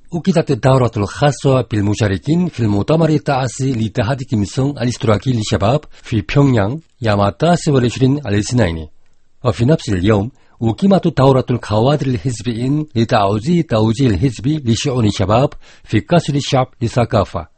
أُكدت الدورة الخاصة بالمشاركين في المؤتمر التاسع لاتحاد كيمسونغ الاشتراكي للشباب في بيونغيانغ يوم 29 الاثنين. وفي نفس اليوم أقيمت دورة الكوادر الحزبيين لتعزيز التوجيه الحزبي لشؤون الشباب في قصر الشعب للثقافة.